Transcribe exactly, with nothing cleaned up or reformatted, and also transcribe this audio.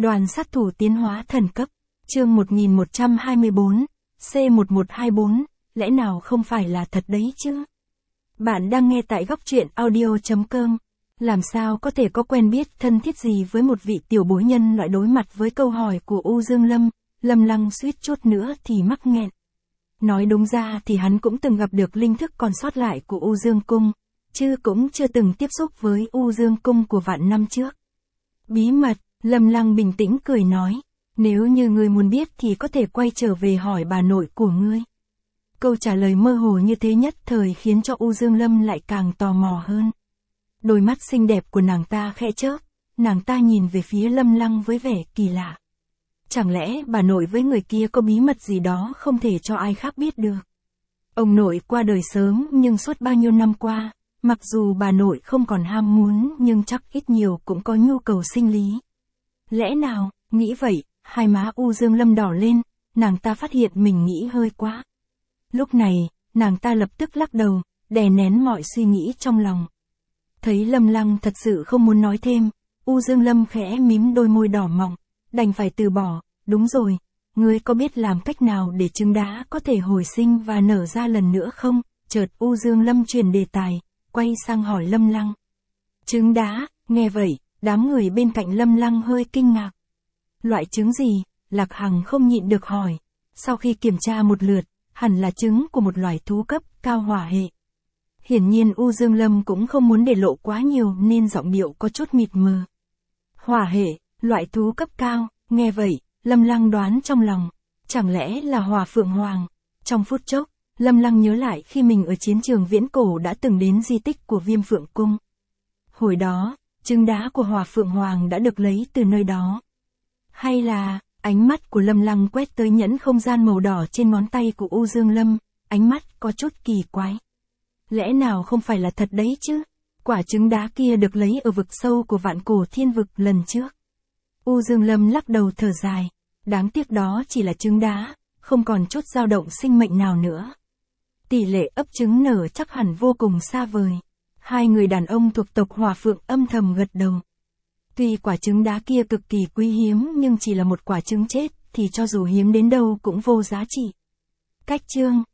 Đoàn sát thủ tiến hóa thần cấp, chương một nghìn một trăm hai mươi bốn, C một một hai bốn, lẽ nào không phải là thật đấy chứ? Bạn đang nghe tại góc truyện audio chấm com. Làm sao có thể có quen biết thân thiết gì với một vị tiểu bối nhân loại? Đối mặt với câu hỏi của U Dương Lâm, Lâm Lăng suýt chút nữa thì mắc nghẹn. Nói đúng ra thì hắn cũng từng gặp được linh thức còn sót lại của U Dương Cung, chứ cũng chưa từng tiếp xúc với U Dương Cung của vạn năm trước. Bí mật, Lâm Lăng bình tĩnh cười nói, nếu như ngươi muốn biết thì có thể quay trở về hỏi bà nội của ngươi. Câu trả lời mơ hồ như thế nhất thời khiến cho U Dương Lâm lại càng tò mò hơn. Đôi mắt xinh đẹp của nàng ta khẽ chớp, nàng ta nhìn về phía Lâm Lăng với vẻ kỳ lạ. Chẳng lẽ bà nội với người kia có bí mật gì đó không thể cho ai khác biết được? Ông nội qua đời sớm nhưng suốt bao nhiêu năm qua, mặc dù bà nội không còn ham muốn nhưng chắc ít nhiều cũng có nhu cầu sinh lý. Lẽ nào, nghĩ vậy, hai má U Dương Lâm đỏ lên, nàng ta phát hiện mình nghĩ hơi quá. Lúc này, nàng ta lập tức lắc đầu, đè nén mọi suy nghĩ trong lòng. Thấy Lâm Lăng thật sự không muốn nói thêm, U Dương Lâm khẽ mím đôi môi đỏ mọng, đành phải từ bỏ. Đúng rồi, ngươi có biết làm cách nào để trứng đá có thể hồi sinh và nở ra lần nữa không? Chợt U Dương Lâm chuyển đề tài, quay sang hỏi Lâm Lăng. Trứng đá, nghe vậy, đám người bên cạnh Lâm Lăng hơi kinh ngạc. Loại trứng gì? Lạc Hằng không nhịn được hỏi. Sau khi kiểm tra một lượt, hẳn là trứng của một loài thú cấp cao hỏa hệ. Hiển nhiên U Dương Lâm cũng không muốn để lộ quá nhiều nên giọng điệu có chút mịt mờ. Hỏa hệ, loại thú cấp cao, nghe vậy, Lâm Lăng đoán trong lòng, chẳng lẽ là Hỏa Phượng Hoàng? Trong phút chốc, Lâm Lăng nhớ lại khi mình ở chiến trường viễn cổ đã từng đến di tích của Viêm Phượng Cung. Hồi đó, trứng đá của Hỏa Phượng Hoàng đã được lấy từ nơi đó. Hay là, ánh mắt của Lâm Lăng quét tới nhẫn không gian màu đỏ trên ngón tay của U Dương Lâm, ánh mắt có chút kỳ quái. Lẽ nào không phải là thật đấy chứ? Quả trứng đá kia được lấy ở vực sâu của Vạn Cổ Thiên Vực lần trước. U Dương Lâm lắc đầu thở dài, đáng tiếc đó chỉ là trứng đá, không còn chút dao động sinh mệnh nào nữa. Tỷ lệ ấp trứng nở chắc hẳn vô cùng xa vời. Hai người đàn ông thuộc tộc Hỏa Phượng âm thầm gật đầu. Tuy quả trứng đá kia cực kỳ quý hiếm nhưng chỉ là một quả trứng chết thì cho dù hiếm đến đâu cũng vô giá trị. Cách chương